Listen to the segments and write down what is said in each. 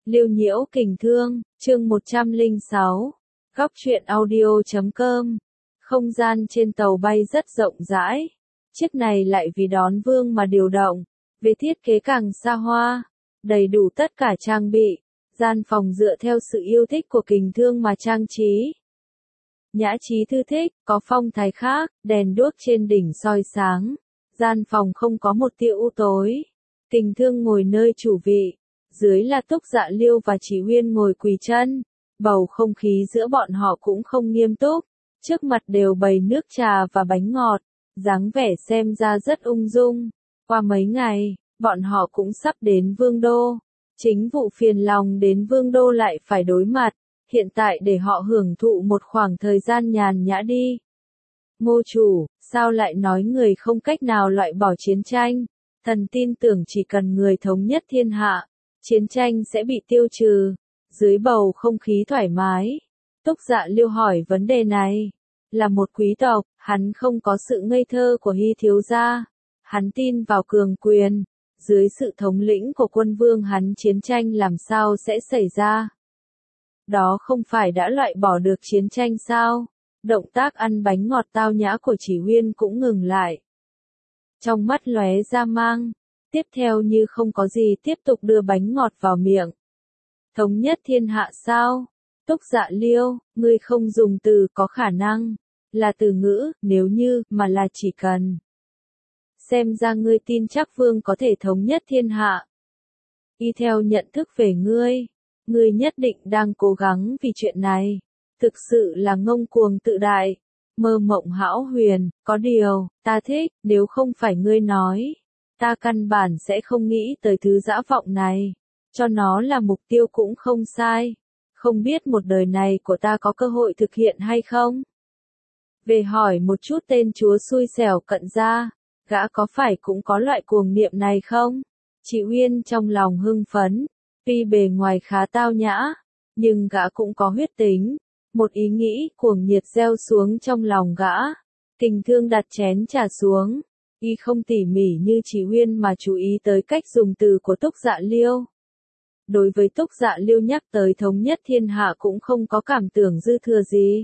Liêu Nhiễu Kình Thương, chương 106. Góc truyện audio.com. Không gian trên tàu bay rất rộng rãi. Chiếc này lại vì đón vương mà điều động. Về thiết kế càng xa hoa, đầy đủ tất cả trang bị. Gian phòng dựa theo sự yêu thích của Kình Thương mà trang trí. Nhã trí thư thích, có phong thái khác, đèn đuốc trên đỉnh soi sáng. Gian phòng không có một tia u tối. Kình Thương ngồi nơi chủ vị. Dưới là Túc Dạ Liêu và Chỉ Huyên ngồi quỳ chân. Bầu không khí giữa bọn họ cũng không nghiêm túc. Trước mặt đều bày nước trà và bánh ngọt. Dáng vẻ xem ra rất ung dung. Qua mấy ngày, bọn họ cũng sắp đến Vương Đô. Chính vụ phiền lòng đến Vương Đô lại phải đối mặt. Hiện tại để họ hưởng thụ một khoảng thời gian nhàn nhã đi. Ngô chủ, sao lại nói người không cách nào loại bỏ chiến tranh? Thần tin tưởng chỉ cần người thống nhất thiên hạ, chiến tranh sẽ bị tiêu trừ. Dưới bầu không khí thoải mái, Túc Dạ Liêu hỏi vấn đề này. Là một quý tộc, hắn không có sự ngây thơ của Hy thiếu gia. Hắn tin vào cường quyền. Dưới sự thống lĩnh của quân vương hắn chiến tranh làm sao sẽ xảy ra? Đó không phải đã loại bỏ được chiến tranh sao? Động tác ăn bánh ngọt tao nhã của Chỉ Huyên cũng ngừng lại. Trong mắt lóe ra mang. Tiếp theo như không có gì tiếp tục đưa bánh ngọt vào miệng. Thống nhất thiên hạ sao? Túc Dạ Liêu, ngươi không dùng từ có khả năng. Là từ ngữ, nếu như, mà là chỉ cần. Xem ra ngươi tin chắc vương có thể thống nhất thiên hạ. Y theo nhận thức về ngươi nhất định đang cố gắng vì chuyện này. Thực sự là ngông cuồng tự đại. Mơ mộng hão huyền, có điều, ta thích, nếu không phải ngươi nói. Ta căn bản sẽ không nghĩ tới thứ dã vọng này. Cho nó là mục tiêu cũng không sai. Không biết một đời này của ta có cơ hội thực hiện hay không? Về hỏi một chút tên chúa xui xẻo cận gia, gã có phải cũng có loại cuồng niệm này không? Chị Uyên trong lòng hưng phấn, tuy bề ngoài khá tao nhã, nhưng gã cũng có huyết tính. Một ý nghĩ cuồng nhiệt gieo xuống trong lòng gã. Kình Thương đặt chén trà xuống. Y không tỉ mỉ như Chỉ Huyên mà chú ý tới cách dùng từ của Túc Dạ Liêu. Đối với Túc Dạ Liêu nhắc tới thống nhất thiên hạ cũng không có cảm tưởng dư thừa gì.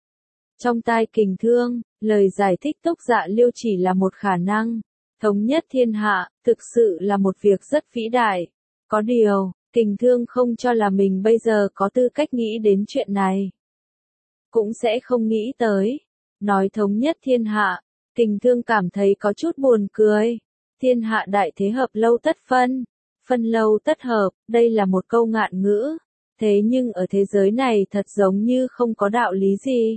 Trong tai Kình Thương, lời giải thích Túc Dạ Liêu chỉ là một khả năng. Thống nhất thiên hạ, thực sự là một việc rất vĩ đại. Có điều, Kình Thương không cho là mình bây giờ có tư cách nghĩ đến chuyện này. Cũng sẽ không nghĩ tới. Nói thống nhất thiên hạ. Kình Thương cảm thấy có chút buồn cười. Thiên hạ đại thế hợp lâu tất phân. Phân lâu tất hợp, đây là một câu ngạn ngữ. Thế nhưng ở thế giới này thật giống như không có đạo lý gì.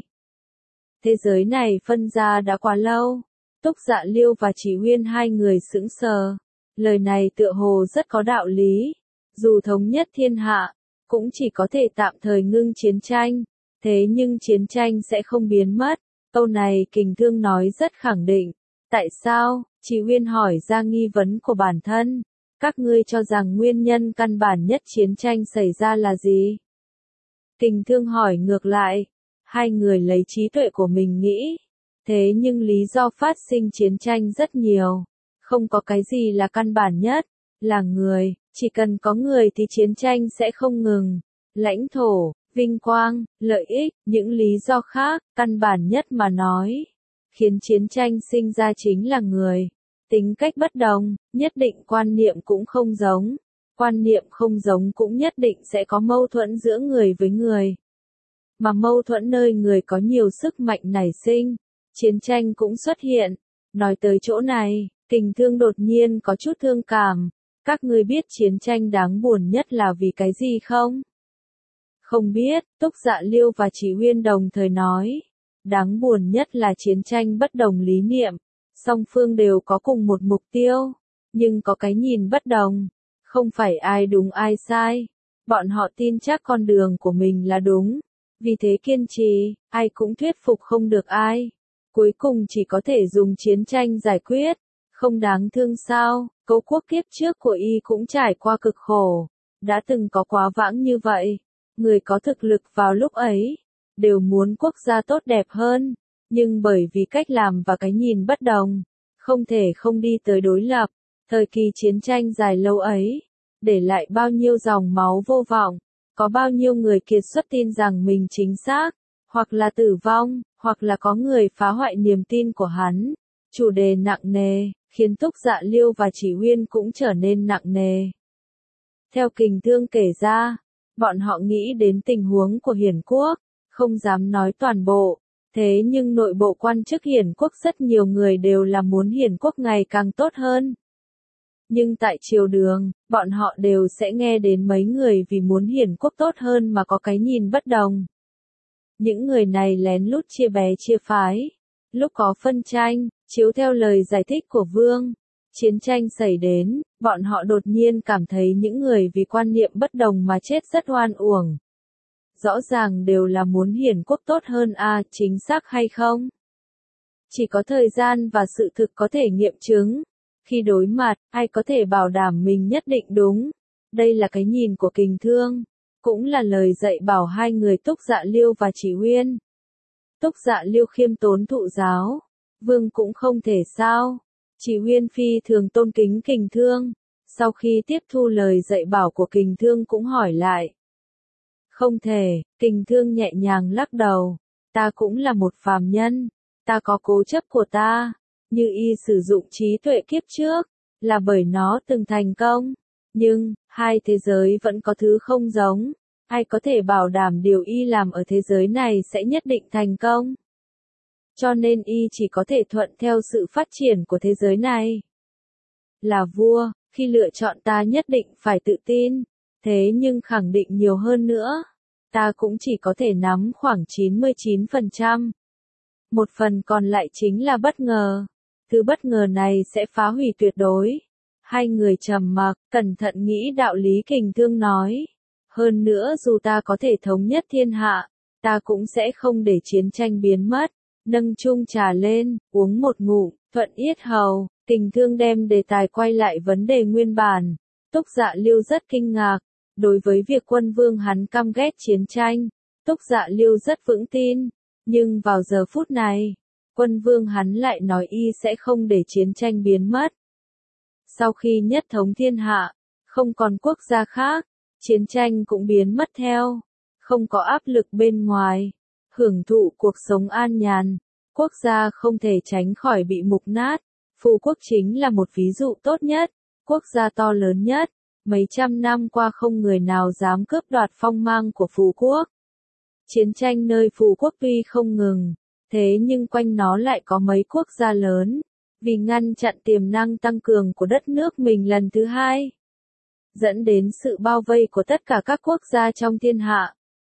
Thế giới này phân ra đã quá lâu. Túc Dạ Liêu và Chỉ Huyên hai người sững sờ. Lời này tựa hồ rất có đạo lý. Dù thống nhất thiên hạ, cũng chỉ có thể tạm thời ngưng chiến tranh. Thế nhưng chiến tranh sẽ không biến mất. Câu này Kình Thương nói rất khẳng định. Tại sao? Chỉ Huyên hỏi ra nghi vấn của bản thân. Các ngươi cho rằng nguyên nhân căn bản nhất chiến tranh xảy ra là gì? Kình Thương hỏi ngược lại. Hai người lấy trí tuệ của mình nghĩ. Thế nhưng lý do phát sinh chiến tranh rất nhiều. Không có cái gì là căn bản nhất. Là người, chỉ cần có người thì chiến tranh sẽ không ngừng. Lãnh thổ, vinh quang, lợi ích, những lý do khác, căn bản nhất mà nói. Khiến chiến tranh sinh ra chính là người. Tính cách bất đồng, nhất định quan niệm cũng không giống. Quan niệm không giống cũng nhất định sẽ có mâu thuẫn giữa người với người. Mà mâu thuẫn nơi người có nhiều sức mạnh nảy sinh, chiến tranh cũng xuất hiện. Nói tới chỗ này, Kình Thương đột nhiên có chút thương cảm. Các ngươi biết chiến tranh đáng buồn nhất là vì cái gì không? Không biết, Túc Dạ Liêu và Chỉ Huyên đồng thời nói. Đáng buồn nhất là chiến tranh bất đồng lý niệm. Song phương đều có cùng một mục tiêu. Nhưng có cái nhìn bất đồng. Không phải ai đúng ai sai. Bọn họ tin chắc con đường của mình là đúng. Vì thế kiên trì, ai cũng thuyết phục không được ai. Cuối cùng chỉ có thể dùng chiến tranh giải quyết. Không đáng thương sao, Cố Quốc kiếp trước của y cũng trải qua cực khổ. Đã từng có quá vãng như vậy. Người có thực lực vào lúc ấy, đều muốn quốc gia tốt đẹp hơn. Nhưng bởi vì cách làm và cái nhìn bất đồng, không thể không đi tới đối lập. Thời kỳ chiến tranh dài lâu ấy, để lại bao nhiêu dòng máu vô vọng, có bao nhiêu người kiệt xuất tin rằng mình chính xác, hoặc là tử vong, hoặc là có người phá hoại niềm tin của hắn. Chủ đề nặng nề, khiến Túc Dạ Liêu và Chỉ Huyên cũng trở nên nặng nề. Theo Kình Thương kể ra, bọn họ nghĩ đến tình huống của Hiển Quốc, không dám nói toàn bộ, thế nhưng nội bộ quan chức Hiển Quốc rất nhiều người đều là muốn Hiển Quốc ngày càng tốt hơn. Nhưng tại triều đường, bọn họ đều sẽ nghe đến mấy người vì muốn Hiển Quốc tốt hơn mà có cái nhìn bất đồng. Những người này lén lút chia bè chia phái. Lúc có phân tranh, chiếu theo lời giải thích của Vương, chiến tranh xảy đến, bọn họ đột nhiên cảm thấy những người vì quan niệm bất đồng mà chết rất oan uổng. Rõ ràng đều là muốn Hiển Quốc tốt hơn chính xác hay không? Chỉ có thời gian và sự thực có thể nghiệm chứng. Khi đối mặt, ai có thể bảo đảm mình nhất định đúng? Đây là cái nhìn của Kình Thương, cũng là lời dạy bảo hai người Túc Dạ Liêu và Chỉ Huyên. Túc Dạ Liêu khiêm tốn thụ giáo, Vương cũng không thể sao. Chỉ Huyên phi thường tôn kính Kình Thương, sau khi tiếp thu lời dạy bảo của Kình Thương cũng hỏi lại. Không thể, Kình Thương nhẹ nhàng lắc đầu, ta cũng là một phàm nhân, ta có cố chấp của ta, như y sử dụng trí tuệ kiếp trước, là bởi nó từng thành công, nhưng, hai thế giới vẫn có thứ không giống, ai có thể bảo đảm điều y làm ở thế giới này sẽ nhất định thành công. Cho nên y chỉ có thể thuận theo sự phát triển của thế giới này. Là vua, khi lựa chọn ta nhất định phải tự tin, thế nhưng khẳng định nhiều hơn nữa, ta cũng chỉ có thể nắm khoảng 99%. Một phần còn lại chính là bất ngờ. Thứ bất ngờ này sẽ phá hủy tuyệt đối. Hai người trầm mặc, cẩn thận nghĩ đạo lý. Kình Thương nói. Hơn nữa dù ta có thể thống nhất thiên hạ, ta cũng sẽ không để chiến tranh biến mất. Nâng chung trà lên, uống một ngụm, thuận yết hầu. Kình Thương đem đề tài quay lại vấn đề nguyên bản. Túc Dạ Liêu rất kinh ngạc. Đối với việc Quân Vương hắn căm ghét chiến tranh, Túc Dạ Liêu rất vững tin. Nhưng vào giờ phút này, Quân Vương hắn lại nói y sẽ không để chiến tranh biến mất. Sau khi nhất thống thiên hạ, không còn quốc gia khác, chiến tranh cũng biến mất theo. Không có áp lực bên ngoài, hưởng thụ cuộc sống an nhàn, quốc gia không thể tránh khỏi bị mục nát. Phù quốc chính là một ví dụ tốt nhất, quốc gia to lớn nhất. Mấy trăm năm qua không người nào dám cướp đoạt phong mang của Phù quốc. Chiến tranh nơi Phù quốc tuy không ngừng, thế nhưng quanh nó lại có mấy quốc gia lớn, vì ngăn chặn tiềm năng tăng cường của đất nước mình lần thứ hai, dẫn đến sự bao vây của tất cả các quốc gia trong thiên hạ.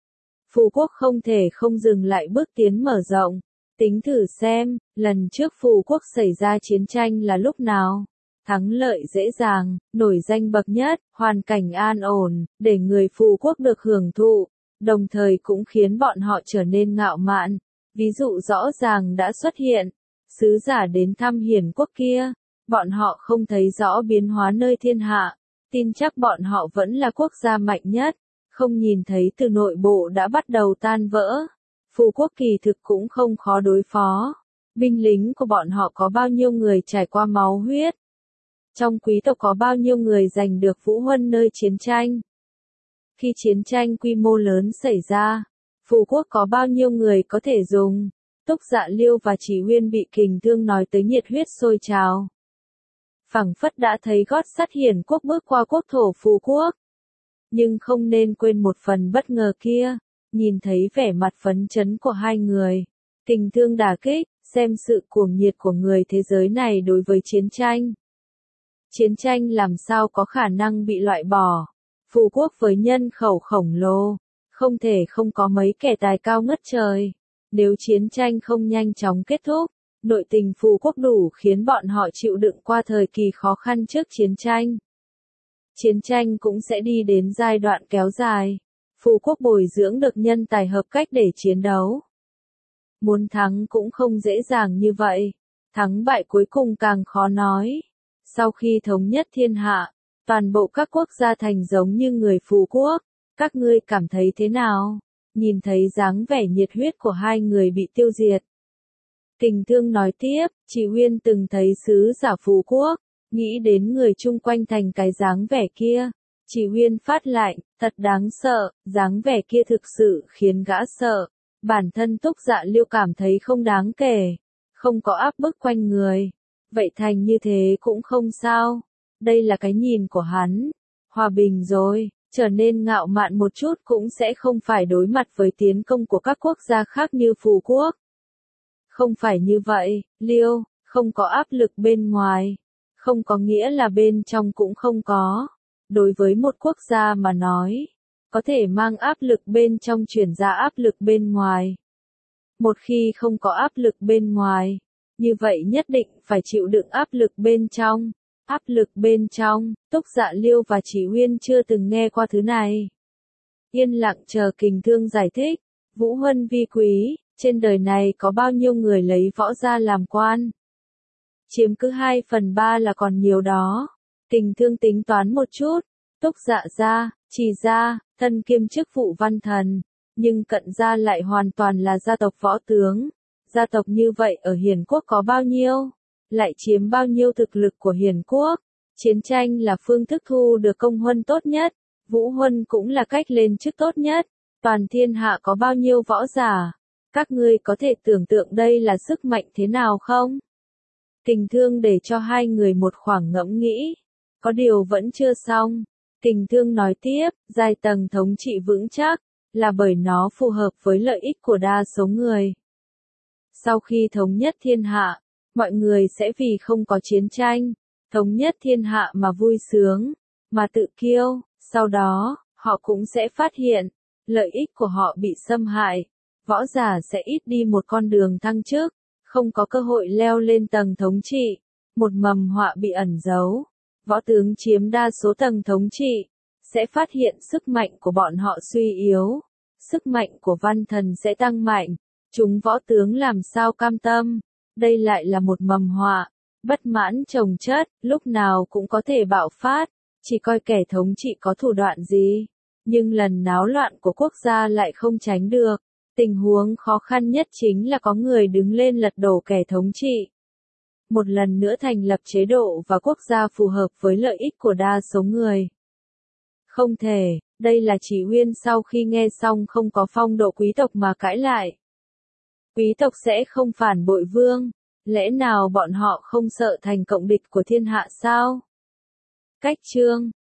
Phù quốc không thể không dừng lại bước tiến mở rộng. Tính thử xem, lần trước Phù quốc xảy ra chiến tranh là lúc nào? Thắng lợi dễ dàng, nổi danh bậc nhất, hoàn cảnh an ổn, để người Phù quốc được hưởng thụ, đồng thời cũng khiến bọn họ trở nên ngạo mạn. Ví dụ rõ ràng đã xuất hiện, sứ giả đến thăm Hiển quốc kia, bọn họ không thấy rõ biến hóa nơi thiên hạ, tin chắc bọn họ vẫn là quốc gia mạnh nhất, không nhìn thấy từ nội bộ đã bắt đầu tan vỡ. Phù quốc kỳ thực cũng không khó đối phó, binh lính của bọn họ có bao nhiêu người trải qua máu huyết, trong quý tộc có bao nhiêu người giành được vũ huân nơi chiến tranh. Khi chiến tranh quy mô lớn xảy ra, Phù quốc có bao nhiêu người có thể dùng. Túc Dạ Liêu và Chỉ Huyên bị Kình Thương nói tới nhiệt huyết sôi trào. Phảng phất đã thấy gót sắt Hiển quốc bước qua quốc thổ Phù quốc. Nhưng không nên quên một phần bất ngờ kia, nhìn thấy vẻ mặt phấn chấn của hai người. Kình Thương đả kích, xem sự cuồng nhiệt của người thế giới này đối với chiến tranh. Chiến tranh làm sao có khả năng bị loại bỏ. Phù quốc với nhân khẩu khổng lồ, không thể không có mấy kẻ tài cao ngất trời. Nếu chiến tranh không nhanh chóng kết thúc, nội tình Phù quốc đủ khiến bọn họ chịu đựng qua thời kỳ khó khăn trước chiến tranh. Chiến tranh cũng sẽ đi đến giai đoạn kéo dài. Phù quốc bồi dưỡng được nhân tài hợp cách để chiến đấu. Muốn thắng cũng không dễ dàng như vậy. Thắng bại cuối cùng càng khó nói. Sau khi thống nhất thiên hạ, toàn bộ các quốc gia thành giống như người Phù quốc. Các ngươi cảm thấy thế nào? Nhìn thấy dáng vẻ nhiệt huyết của hai người bị tiêu diệt. Kình Thương nói tiếp, Chỉ Huyên từng thấy sứ giả Phù quốc, nghĩ đến người chung quanh thành cái dáng vẻ kia, Chỉ Huyên phát lạnh, thật đáng sợ, dáng vẻ kia thực sự khiến gã sợ. Bản thân Túc Dạ Liêu cảm thấy không đáng kể, không có áp bức quanh người. Vậy thành như thế cũng không sao. Đây là cái nhìn của hắn. Hòa bình rồi, trở nên ngạo mạn một chút cũng sẽ không phải đối mặt với tiến công của các quốc gia khác như Phù Quốc. Không phải như vậy, Liêu, không có áp lực bên ngoài. Không có nghĩa là bên trong cũng không có. Đối với một quốc gia mà nói, có thể mang áp lực bên trong chuyển ra áp lực bên ngoài. Một khi không có áp lực bên ngoài, như vậy nhất định phải chịu đựng áp lực bên trong. Áp lực bên trong, Túc Dạ Liêu và Chỉ Huyên chưa từng nghe qua thứ này. Yên lặng chờ Kình Thương giải thích. Vũ Huân vi quý, trên đời này có bao nhiêu người lấy võ gia làm quan? Chiếm cứ 2/3 là còn nhiều đó. Kình Thương tính toán một chút. Túc Dạ gia, Trì gia, thân kiêm chức vụ văn thần, nhưng Cận gia lại hoàn toàn là gia tộc võ tướng. Gia tộc như vậy ở Hiền Quốc có bao nhiêu? Lại chiếm bao nhiêu thực lực của Hiền Quốc? Chiến tranh là phương thức thu được công huân tốt nhất, vũ huân cũng là cách lên chức tốt nhất. Toàn thiên hạ có bao nhiêu võ giả? Các ngươi có thể tưởng tượng đây là sức mạnh thế nào không? Kình Thương để cho hai người một khoảng ngẫm nghĩ. Có điều vẫn chưa xong. Kình Thương nói tiếp, giai tầng thống trị vững chắc, là bởi nó phù hợp với lợi ích của đa số người. Sau khi thống nhất thiên hạ, mọi người sẽ vì không có chiến tranh, thống nhất thiên hạ mà vui sướng, mà tự kiêu, sau đó, họ cũng sẽ phát hiện, lợi ích của họ bị xâm hại, võ giả sẽ ít đi một con đường thăng chức, không có cơ hội leo lên tầng thống trị, một mầm họa bị ẩn giấu. Võ tướng chiếm đa số tầng thống trị, sẽ phát hiện sức mạnh của bọn họ suy yếu, sức mạnh của văn thần sẽ tăng mạnh, chúng võ tướng làm sao cam tâm, đây lại là một mầm họa, bất mãn chồng chất, lúc nào cũng có thể bạo phát, chỉ coi kẻ thống trị có thủ đoạn gì, nhưng lần náo loạn của quốc gia lại không tránh được, tình huống khó khăn nhất chính là có người đứng lên lật đổ kẻ thống trị. Một lần nữa thành lập chế độ và quốc gia phù hợp với lợi ích của đa số người. Không thể, đây là Chỉ Huyên sau khi nghe xong không có phong độ quý tộc mà cãi lại. Quý tộc sẽ không phản bội vương, lẽ nào bọn họ không sợ thành cộng địch của thiên hạ sao? Cách chương